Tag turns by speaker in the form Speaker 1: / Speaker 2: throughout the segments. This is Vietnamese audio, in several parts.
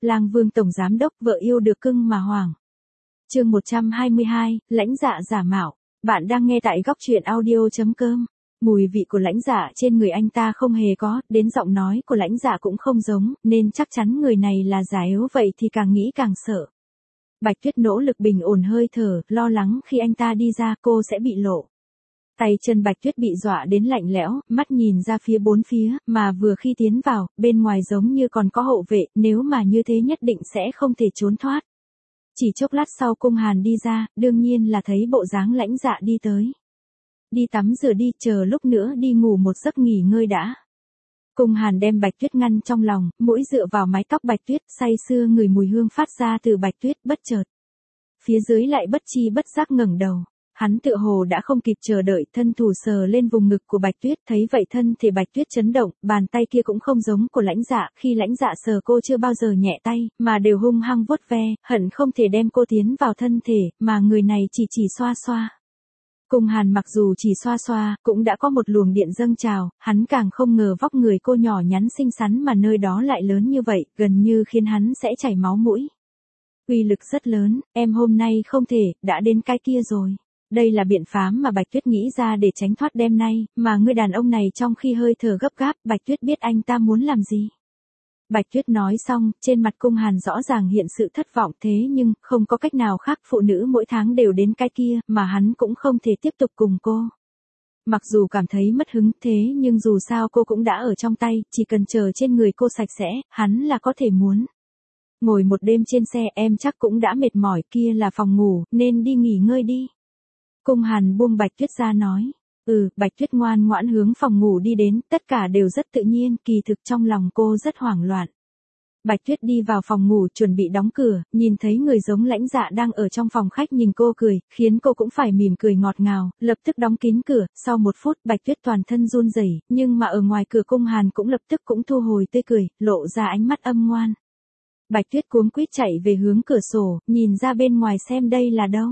Speaker 1: Lang Vương tổng giám đốc vợ yêu được cưng mà hoảng. Chương 122, lãnh dạ giả mạo. Bạn đang nghe tại góc truyện audio.com. Mùi vị của lãnh dạ trên người anh ta không hề có, đến giọng nói của lãnh dạ cũng không giống, nên chắc chắn người này là giả yếu, vậy thì càng nghĩ càng sợ. Bạch Tuyết nỗ lực bình ổn hơi thở, lo lắng khi anh ta đi ra cô sẽ bị lộ. Tay chân Bạch Tuyết bị dọa đến lạnh lẽo, mắt nhìn ra phía bốn phía, mà vừa khi tiến vào, bên ngoài giống như còn có hộ vệ, nếu mà như thế nhất định sẽ không thể trốn thoát. Chỉ chốc lát sau Cung Hàn đi ra, đương nhiên là thấy bộ dáng lãnh dạ đi tới. Đi tắm rửa đi, chờ lúc nữa đi ngủ một giấc nghỉ ngơi đã. Cung Hàn đem Bạch Tuyết ngăn trong lòng, mũi dựa vào mái tóc Bạch Tuyết, say sưa ngửi mùi hương phát ra từ Bạch Tuyết, bất chợt. Phía dưới lại bất chi bất giác ngẩng đầu. Hắn tựa hồ đã không kịp chờ đợi, thân thủ sờ lên vùng ngực của Bạch Tuyết, thấy vậy thân thể Bạch Tuyết chấn động, bàn tay kia cũng không giống của lãnh dạ, khi lãnh dạ sờ cô chưa bao giờ nhẹ tay, mà đều hung hăng vuốt ve, hận không thể đem cô tiến vào thân thể, mà người này chỉ xoa xoa. Cung Hàn mặc dù chỉ xoa xoa, cũng đã có một luồng điện dâng trào, hắn càng không ngờ vóc người cô nhỏ nhắn xinh xắn mà nơi đó lại lớn như vậy, gần như khiến hắn sẽ chảy máu mũi. Uy lực rất lớn, em hôm nay không thể, đã đến cái kia rồi. Đây là biện pháp mà Bạch Tuyết nghĩ ra để tránh thoát đêm nay, mà người đàn ông này trong khi hơi thở gấp gáp, Bạch Tuyết biết anh ta muốn làm gì. Bạch Tuyết nói xong, trên mặt Cung Hàn rõ ràng hiện sự thất vọng, thế nhưng, không có cách nào khác, phụ nữ mỗi tháng đều đến cái kia, mà hắn cũng không thể tiếp tục cùng cô. Mặc dù cảm thấy mất hứng, thế nhưng dù sao cô cũng đã ở trong tay, chỉ cần chờ trên người cô sạch sẽ, hắn là có thể muốn. Ngồi một đêm trên xe em chắc cũng đã mệt mỏi, kia là phòng ngủ, nên đi nghỉ ngơi đi. Cung Hàn buông Bạch Tuyết ra nói. Bạch Tuyết ngoan ngoãn hướng phòng ngủ đi đến, tất cả đều rất tự nhiên, kỳ thực trong lòng cô rất hoảng loạn. Bạch Tuyết đi vào phòng ngủ chuẩn bị đóng cửa, nhìn thấy người giống lãnh dạ đang ở trong phòng khách nhìn cô cười, khiến cô cũng phải mỉm cười ngọt ngào, lập tức đóng kín cửa, sau 1 phút Bạch Tuyết toàn thân run rẩy, nhưng mà ở ngoài cửa Cung Hàn cũng lập tức cũng thu hồi tươi cười, lộ ra ánh mắt âm ngoan. Bạch Tuyết cuống quýt chạy về hướng cửa sổ, nhìn ra bên ngoài xem đây là đâu.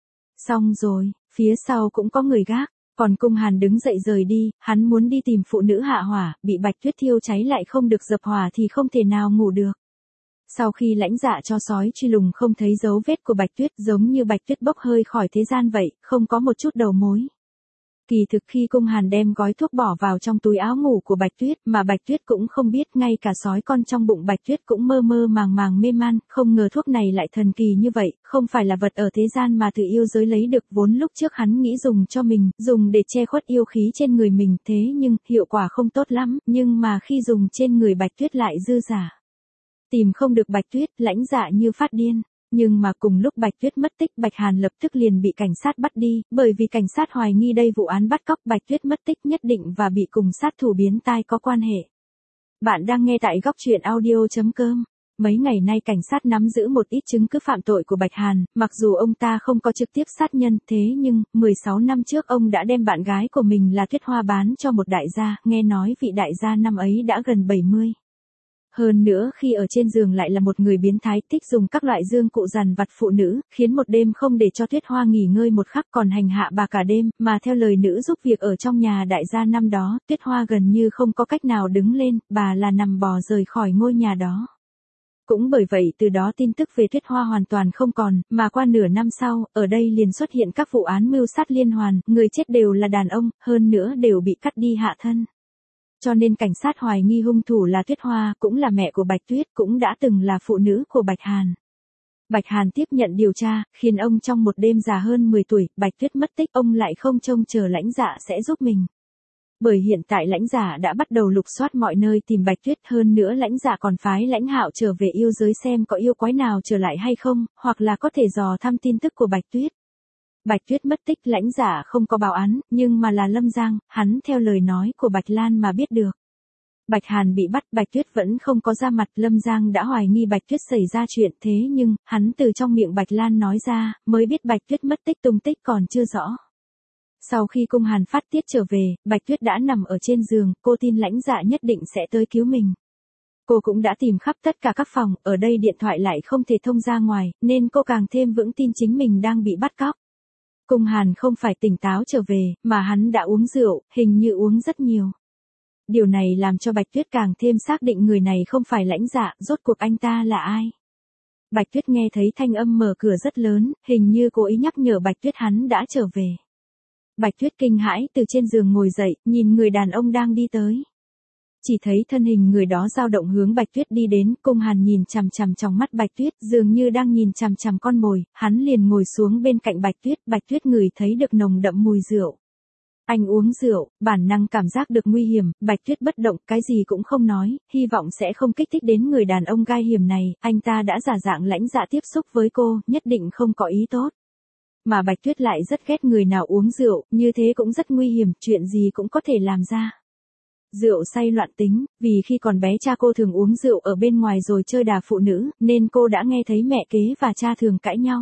Speaker 1: Xong rồi, phía sau cũng có người gác, còn Cung Hàn đứng dậy rời đi, hắn muốn đi tìm phụ nữ hạ hỏa, bị Bạch Tuyết thiêu cháy lại không được dập hỏa thì không thể nào ngủ được. Sau khi lãnh dạ cho sói truy lùng không thấy dấu vết của Bạch Tuyết, giống như Bạch Tuyết bốc hơi khỏi thế gian vậy, không có một chút đầu mối. Kỳ thực khi Cung Hàn đem gói thuốc bỏ vào trong túi áo ngủ của Bạch Tuyết, mà Bạch Tuyết cũng không biết, ngay cả sói con trong bụng Bạch Tuyết cũng mơ mơ màng màng mê man, không ngờ thuốc này lại thần kỳ như vậy, không phải là vật ở thế gian mà từ yêu giới lấy được, vốn lúc trước hắn nghĩ dùng cho mình, dùng để che khuất yêu khí trên người mình, thế nhưng, hiệu quả không tốt lắm, nhưng mà khi dùng trên người Bạch Tuyết lại dư giả. Tìm không được Bạch Tuyết, lãnh dạ như phát điên. Nhưng mà cùng lúc Bạch Tuyết mất tích, Bạch Hàn lập tức liền bị cảnh sát bắt đi, bởi vì cảnh sát hoài nghi đây vụ án bắt cóc Bạch Tuyết mất tích nhất định và bị cùng sát thủ biến tai có quan hệ. Bạn đang nghe tại góc truyện audio.com. Mấy ngày nay cảnh sát nắm giữ một ít chứng cứ phạm tội của Bạch Hàn, mặc dù ông ta không có trực tiếp sát nhân, thế nhưng, 16 năm trước ông đã đem bạn gái của mình là Tuyết Hoa bán cho một đại gia, nghe nói vị đại gia năm ấy đã gần 70. Hơn nữa khi ở trên giường lại là một người biến thái, thích dùng các loại dương cụ dằn vặt phụ nữ, khiến một đêm không để cho Tuyết Hoa nghỉ ngơi một khắc, còn hành hạ bà cả đêm, mà theo lời nữ giúp việc ở trong nhà đại gia năm đó, Tuyết Hoa gần như không có cách nào đứng lên, bà là nằm bò rời khỏi ngôi nhà đó. Cũng bởi vậy từ đó tin tức về Tuyết Hoa hoàn toàn không còn, mà qua nửa năm sau, ở đây liền xuất hiện các vụ án mưu sát liên hoàn, người chết đều là đàn ông, hơn nữa đều bị cắt đi hạ thân. Cho nên cảnh sát hoài nghi hung thủ là Tuyết Hoa, cũng là mẹ của Bạch Tuyết, cũng đã từng là phụ nữ của Bạch Hàn. Bạch Hàn tiếp nhận điều tra, khiến ông trong một đêm già hơn 10 tuổi, Bạch Tuyết mất tích, ông lại không trông chờ lãnh dạ sẽ giúp mình. Bởi hiện tại lãnh dạ đã bắt đầu lục soát mọi nơi tìm Bạch Tuyết, hơn nữa lãnh dạ còn phái Lãnh Hạo trở về yêu giới xem có yêu quái nào trở lại hay không, hoặc là có thể dò thăm tin tức của Bạch Tuyết. Bạch Tuyết mất tích, lãnh dạ không có báo án, nhưng mà là Lâm Giang, hắn theo lời nói của Bạch Lan mà biết được. Bạch Hàn bị bắt, Bạch Tuyết vẫn không có ra mặt, Lâm Giang đã hoài nghi Bạch Tuyết xảy ra chuyện, thế nhưng, hắn từ trong miệng Bạch Lan nói ra, mới biết Bạch Tuyết mất tích, tung tích còn chưa rõ. Sau khi Cung Hàn phát tiết trở về, Bạch Tuyết đã nằm ở trên giường, cô tin lãnh dạ nhất định sẽ tới cứu mình. Cô cũng đã tìm khắp tất cả các phòng, ở đây điện thoại lại không thể thông ra ngoài, nên cô càng thêm vững tin chính mình đang bị bắt cóc. Cung Hàn không phải tỉnh táo trở về, mà hắn đã uống rượu, hình như uống rất nhiều. Điều này làm cho Bạch Tuyết càng thêm xác định người này không phải Lãnh Dạ, rốt cuộc anh ta là ai. Bạch Tuyết nghe thấy thanh âm mở cửa rất lớn, hình như cố ý nhắc nhở Bạch Tuyết hắn đã trở về. Bạch Tuyết kinh hãi từ trên giường ngồi dậy, nhìn người đàn ông đang đi tới. Chỉ thấy thân hình người đó dao động hướng Bạch Tuyết đi đến, Cung Hàn nhìn chằm chằm trong mắt Bạch Tuyết, dường như đang nhìn chằm chằm con mồi, hắn liền ngồi xuống bên cạnh Bạch Tuyết ngửi thấy được nồng đậm mùi rượu. Anh uống rượu, bản năng cảm giác được nguy hiểm, Bạch Tuyết bất động, cái gì cũng không nói, hy vọng sẽ không kích thích đến người đàn ông gai hiểm này, anh ta đã giả dạng Lãnh Dạ tiếp xúc với cô, nhất định không có ý tốt. Mà Bạch Tuyết lại rất ghét người nào uống rượu, như thế cũng rất nguy hiểm, chuyện gì cũng có thể làm ra. Rượu say loạn tính, vì khi còn bé cha cô thường uống rượu ở bên ngoài rồi chơi đà phụ nữ, nên cô đã nghe thấy mẹ kế và cha thường cãi nhau.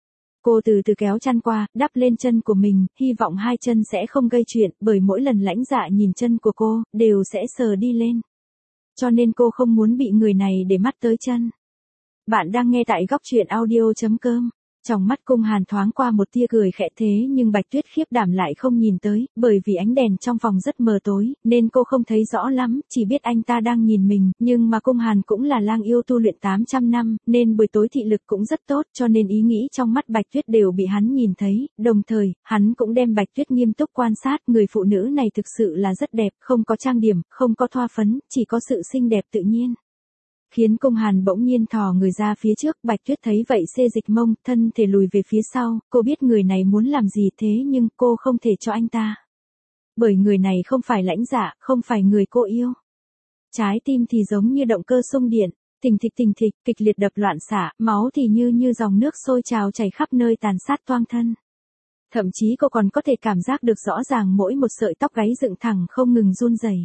Speaker 1: Cô từ từ kéo chăn qua, đắp lên chân của mình, hy vọng hai chân sẽ không gây chuyện, bởi mỗi lần Lãnh Dạ nhìn chân của cô, đều sẽ sờ đi lên. Cho nên cô không muốn bị người này để mắt tới chân. Bạn đang nghe tại góc truyện audio.com. Trong mắt Cung Hàn thoáng qua một tia cười khẽ, thế nhưng Bạch Tuyết khiếp đảm lại không nhìn tới, bởi vì ánh đèn trong phòng rất mờ tối, nên cô không thấy rõ lắm, chỉ biết anh ta đang nhìn mình, nhưng mà Cung Hàn cũng là lang yêu tu luyện 800 năm, nên buổi tối thị lực cũng rất tốt, cho nên ý nghĩ trong mắt Bạch Tuyết đều bị hắn nhìn thấy, đồng thời, hắn cũng đem Bạch Tuyết nghiêm túc quan sát, người phụ nữ này thực sự là rất đẹp, không có trang điểm, không có thoa phấn, chỉ có sự xinh đẹp tự nhiên. Khiến Cung Hàn bỗng nhiên thò người ra phía trước, Bạch Tuyết thấy vậy xê dịch mông, thân thể lùi về phía sau, cô biết người này muốn làm gì thế nhưng cô không thể cho anh ta. Bởi người này không phải Lãnh Dạ, không phải người cô yêu. Trái tim thì giống như động cơ xung điện, thình thịch, kịch liệt đập loạn xạ, máu thì như dòng nước sôi trào chảy khắp nơi tàn sát toang thân. Thậm chí cô còn có thể cảm giác được rõ ràng mỗi một sợi tóc gáy dựng thẳng không ngừng run rẩy.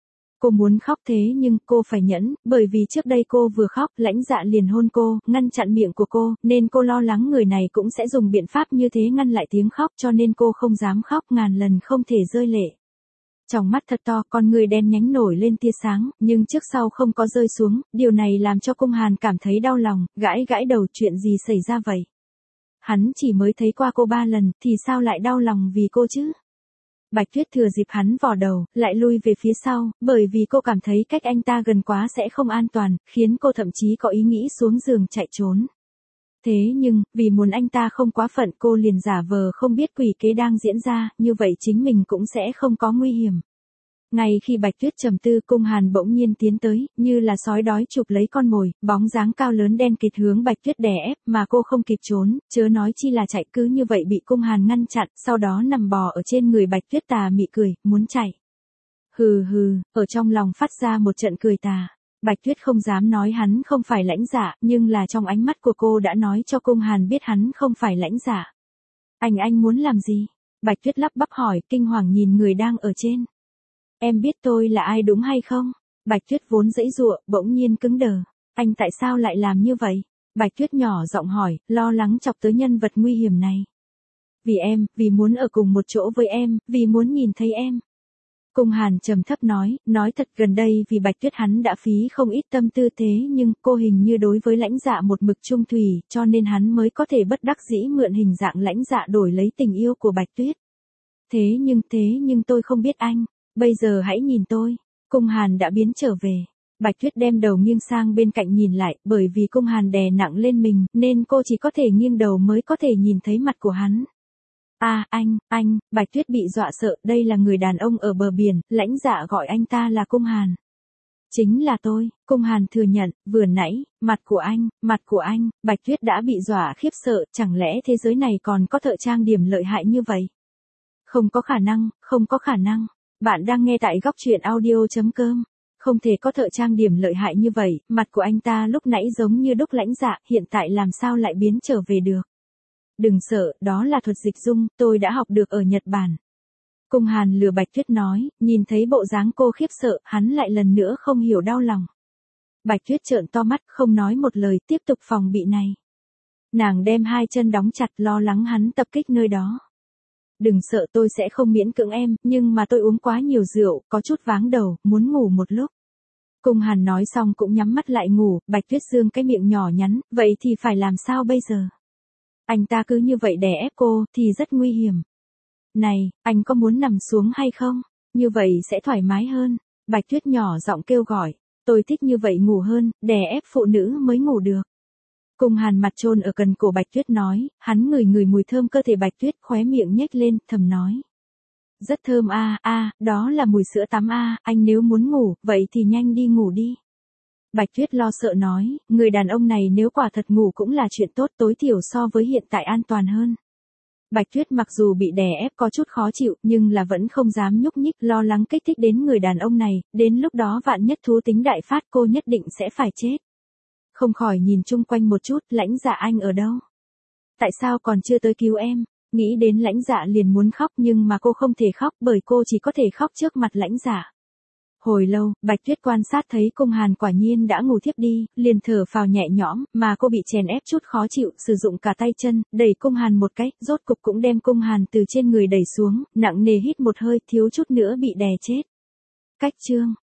Speaker 1: Cô muốn khóc thế nhưng cô phải nhẫn, bởi vì trước đây cô vừa khóc, Lãnh Dạ liền hôn cô, ngăn chặn miệng của cô, nên cô lo lắng người này cũng sẽ dùng biện pháp như thế ngăn lại tiếng khóc, cho nên cô không dám khóc, ngàn lần không thể rơi lệ. Trong mắt thật to, con người đen nhánh nổi lên tia sáng, nhưng trước sau không có rơi xuống, điều này làm cho Cung Hàn cảm thấy đau lòng, gãi đầu, chuyện gì xảy ra vậy? Hắn chỉ mới thấy qua cô 3 lần, thì sao lại đau lòng vì cô chứ? Bạch Tuyết thừa dịp hắn vò đầu, lại lui về phía sau, bởi vì cô cảm thấy cách anh ta gần quá sẽ không an toàn, khiến cô thậm chí có ý nghĩ xuống giường chạy trốn. Thế nhưng, vì muốn anh ta không quá phận, cô liền giả vờ không biết quỷ kế đang diễn ra, như vậy chính mình cũng sẽ không có nguy hiểm. Ngay khi Bạch Tuyết trầm tư, Cung Hàn bỗng nhiên tiến tới, như là sói đói chụp lấy con mồi, bóng dáng cao lớn đen kịt hướng Bạch Tuyết đè ép, mà cô không kịp trốn, chớ nói chi là chạy, cứ như vậy bị Cung Hàn ngăn chặn, sau đó nằm bò ở trên người Bạch Tuyết tà mị cười, muốn chạy. Hừ, ở trong lòng phát ra một trận cười tà. Bạch Tuyết không dám nói hắn không phải Lãnh Dạ, nhưng là trong ánh mắt của cô đã nói cho Cung Hàn biết hắn không phải Lãnh Dạ. Anh muốn làm gì? Bạch Tuyết lắp bắp hỏi, kinh hoàng nhìn người đang ở trên. Em biết tôi là ai đúng hay không? Bạch Tuyết vốn giãy giụa, bỗng nhiên cứng đờ. Anh tại sao lại làm như vậy? Bạch Tuyết nhỏ giọng hỏi, lo lắng chọc tới nhân vật nguy hiểm này. Vì em, vì muốn ở cùng một chỗ với em, vì muốn nhìn thấy em. Cung Hàn trầm thấp nói thật gần đây vì Bạch Tuyết hắn đã phí không ít tâm tư thế nhưng cô hình như đối với Lãnh Dạ một mực trung thủy, cho nên hắn mới có thể bất đắc dĩ mượn hình dạng Lãnh Dạ đổi lấy tình yêu của Bạch Tuyết. Thế nhưng tôi không biết anh. Bây giờ hãy nhìn tôi. Cung Hàn đã biến trở về. Bạch Tuyết đem đầu nghiêng sang bên cạnh nhìn lại, bởi vì Cung Hàn đè nặng lên mình, nên cô chỉ có thể nghiêng đầu mới có thể nhìn thấy mặt của hắn. Anh, Bạch Tuyết bị dọa sợ, đây là người đàn ông ở bờ biển, Lãnh Dạ gọi anh ta là Cung Hàn. Chính là tôi, Cung Hàn thừa nhận, vừa nãy, mặt của anh, Bạch Tuyết đã bị dọa khiếp sợ, chẳng lẽ thế giới này còn có thợ trang điểm lợi hại như vậy? Không có khả năng. Bạn đang nghe tại góc truyện audio.com. Không thể có thợ trang điểm lợi hại như vậy, mặt của anh ta lúc nãy giống như đúc Lãnh Dạ, hiện tại làm sao lại biến trở về được. Đừng sợ, đó là thuật dịch dung, tôi đã học được ở Nhật Bản. Cung Hàn lừa Bạch Tuyết nói, nhìn thấy bộ dáng cô khiếp sợ, hắn lại lần nữa không hiểu đau lòng. Bạch Tuyết trợn to mắt, không nói một lời, tiếp tục phòng bị này. Nàng đem hai chân đóng chặt, lo lắng hắn tập kích nơi đó. Đừng sợ, tôi sẽ không miễn cưỡng em, nhưng mà tôi uống quá nhiều rượu, có chút váng đầu, muốn ngủ một lúc. Cung Hàn nói xong cũng nhắm mắt lại ngủ, Bạch Tuyết dương cái miệng nhỏ nhắn, vậy thì phải làm sao bây giờ? Anh ta cứ như vậy đè ép cô, thì rất nguy hiểm. Này, anh có muốn nằm xuống hay không? Như vậy sẽ thoải mái hơn. Bạch Tuyết nhỏ giọng kêu gọi, tôi thích như vậy ngủ hơn, đè ép phụ nữ mới ngủ được. Cung Hàn mặt chôn ở cần cổ Bạch Tuyết nói, hắn ngửi ngửi mùi thơm cơ thể Bạch Tuyết, khóe miệng nhếch lên, thầm nói. Rất thơm đó là mùi sữa tắm anh nếu muốn ngủ, vậy thì nhanh đi ngủ đi. Bạch Tuyết lo sợ nói, người đàn ông này nếu quả thật ngủ cũng là chuyện tốt, tối thiểu so với hiện tại an toàn hơn. Bạch Tuyết mặc dù bị đè ép có chút khó chịu, nhưng là vẫn không dám nhúc nhích, lo lắng kích thích đến người đàn ông này, đến lúc đó vạn nhất thú tính đại phát cô nhất định sẽ phải chết. Không khỏi nhìn chung quanh một chút, Lãnh Dạ anh ở đâu? Tại sao còn chưa tới cứu em? Nghĩ đến Lãnh Dạ liền muốn khóc nhưng mà cô không thể khóc bởi cô chỉ có thể khóc trước mặt Lãnh Dạ. Hồi lâu, Bạch Tuyết quan sát thấy Cung Hàn quả nhiên đã ngủ thiếp đi, liền thở phào nhẹ nhõm, mà cô bị chèn ép chút khó chịu, sử dụng cả tay chân, đẩy Cung Hàn một cái, rốt cục cũng đem Cung Hàn từ trên người đẩy xuống, nặng nề hít một hơi, thiếu chút nữa bị đè chết. Cách chương